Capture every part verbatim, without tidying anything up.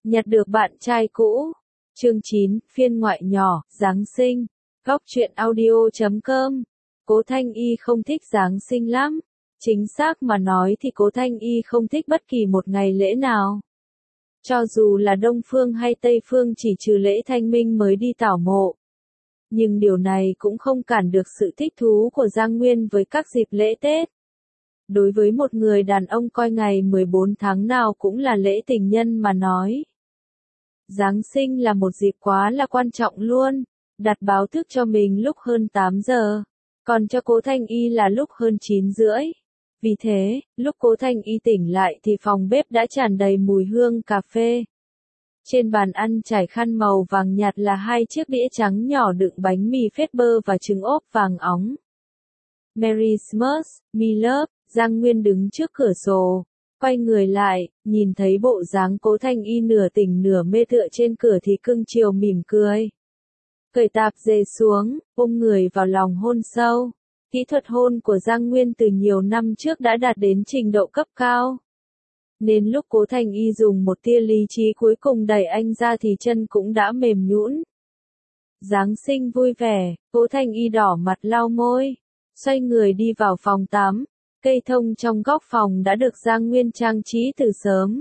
Nhặt được bạn trai cũ. Chương chín, phiên ngoại nhỏ, Giáng sinh. Góc truyện audio chấm com. Cố Thanh Y không thích Giáng sinh lắm. Chính xác mà nói thì Cố Thanh Y không thích bất kỳ một ngày lễ nào. Cho dù là Đông Phương hay Tây Phương chỉ trừ lễ Thanh Minh mới đi tảo mộ. Nhưng điều này cũng không cản được sự thích thú của Giang Nguyên với các dịp lễ Tết. Đối với một người đàn ông coi ngày mười bốn tháng nào cũng là lễ tình nhân mà nói. Giáng sinh là một dịp quá là quan trọng luôn, đặt báo thức cho mình lúc hơn tám giờ, còn cho Cố Thanh Y là lúc hơn chín rưỡi. Vì thế, lúc Cố Thanh Y tỉnh lại thì phòng bếp đã tràn đầy mùi hương cà phê. Trên bàn ăn trải khăn màu vàng nhạt là hai chiếc đĩa trắng nhỏ đựng bánh mì phết bơ và trứng ốp vàng óng. Merry Christmas, me love. Giang Nguyên đứng trước cửa sổ, quay người lại, nhìn thấy bộ dáng Cố Thanh Y nửa tỉnh nửa mê tựa trên cửa thì cưng chiều mỉm cười. Cởi tạp dề xuống, ôm người vào lòng hôn sâu. Kỹ thuật hôn của Giang Nguyên từ nhiều năm trước đã đạt đến trình độ cấp cao. Nên lúc Cố Thanh Y dùng một tia lý trí cuối cùng đẩy anh ra thì chân cũng đã mềm nhũn. Giáng sinh vui vẻ, Cố Thanh Y đỏ mặt lau môi, xoay người đi vào phòng tắm. Cây thông trong góc phòng đã được Giang Nguyên trang trí từ sớm.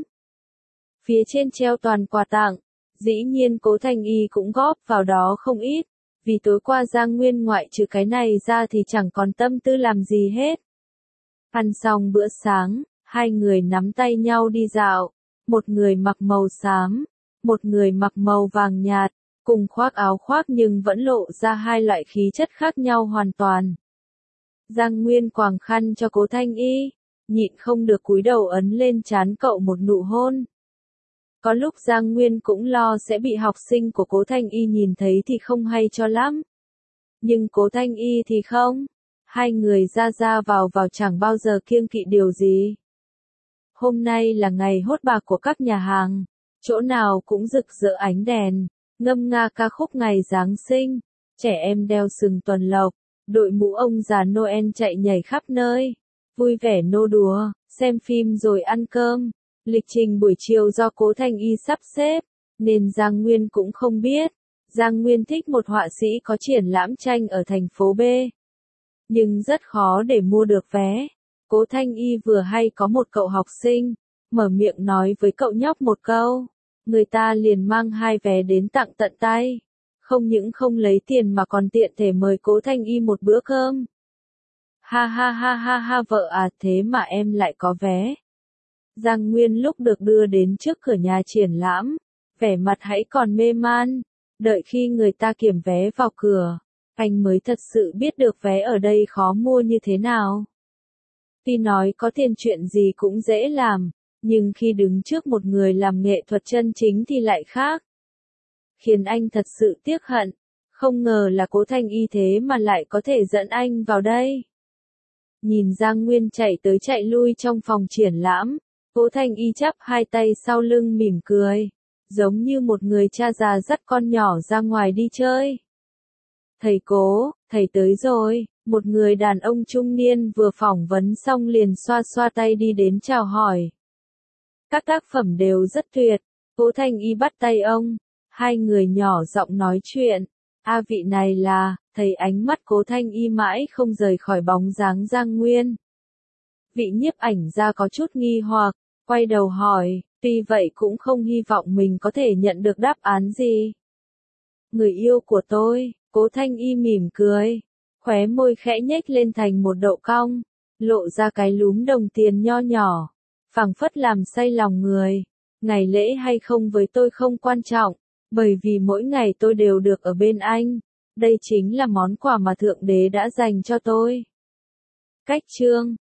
Phía trên treo toàn quà tặng, dĩ nhiên Cố Thanh Y cũng góp vào đó không ít, vì tối qua Giang Nguyên ngoại trừ cái này ra thì chẳng còn tâm tư làm gì hết. Ăn xong bữa sáng, hai người nắm tay nhau đi dạo, một người mặc màu xám, một người mặc màu vàng nhạt, cùng khoác áo khoác nhưng vẫn lộ ra hai loại khí chất khác nhau hoàn toàn. Giang Nguyên quàng khăn cho Cố Thanh Y, nhịn không được cúi đầu ấn lên trán cậu một nụ hôn. Có lúc Giang Nguyên cũng lo sẽ bị học sinh của Cố Thanh Y nhìn thấy thì không hay cho lắm. Nhưng Cố Thanh Y thì không, hai người ra ra vào vào chẳng bao giờ kiêng kỵ điều gì. Hôm nay là ngày hốt bạc của các nhà hàng, chỗ nào cũng rực rỡ ánh đèn, ngâm nga ca khúc ngày Giáng sinh, trẻ em đeo sừng tuần lộc. Đội mũ ông già Noel chạy nhảy khắp nơi, vui vẻ nô đùa, xem phim rồi ăn cơm. Lịch trình buổi chiều do Cố Thanh Y sắp xếp, nên Giang Nguyên cũng không biết. Giang Nguyên thích một họa sĩ có triển lãm tranh ở thành phố B. Nhưng rất khó để mua được vé. Cố Thanh Y vừa hay có một cậu học sinh, mở miệng nói với cậu nhóc một câu. Người ta liền mang hai vé đến tặng tận tay. Không những không lấy tiền mà còn tiện thể mời Cố Thanh Y một bữa cơm. Ha ha ha ha ha vợ à, thế mà em lại có vé. Giang Nguyên lúc được đưa đến trước cửa nhà triển lãm, vẻ mặt hãy còn mê man, đợi khi người ta kiểm vé vào cửa, anh mới thật sự biết được vé ở đây khó mua như thế nào. Tuy nói có tiền chuyện gì cũng dễ làm, nhưng khi đứng trước một người làm nghệ thuật chân chính thì lại khác. Khiến anh thật sự tiếc hận, không ngờ là Cố Thanh Y thế mà lại có thể dẫn anh vào đây. Nhìn Giang Nguyên chạy tới chạy lui trong phòng triển lãm, Cố Thanh Y chắp hai tay sau lưng mỉm cười, giống như một người cha già dắt con nhỏ ra ngoài đi chơi. Thầy Cố, thầy tới rồi, một người đàn ông trung niên vừa phỏng vấn xong liền xoa xoa tay đi đến chào hỏi. Các tác phẩm đều rất tuyệt, Cố Thanh Y bắt tay ông. Hai người nhỏ giọng nói chuyện. A vị này là, thấy ánh mắt Cố Thanh Y mãi không rời khỏi bóng dáng Giang Nguyên. Vị nhiếp ảnh gia có chút nghi hoặc, quay đầu hỏi, tuy vậy cũng không hy vọng mình có thể nhận được đáp án gì. Người yêu của tôi, Cố Thanh Y mỉm cười, khóe môi khẽ nhếch lên thành một độ cong, lộ ra cái lúm đồng tiền nho nhỏ, phảng phất làm say lòng người. Ngày lễ hay không với tôi không quan trọng. Bởi vì mỗi ngày tôi đều được ở bên anh, đây chính là món quà mà Thượng Đế đã dành cho tôi. Cách chương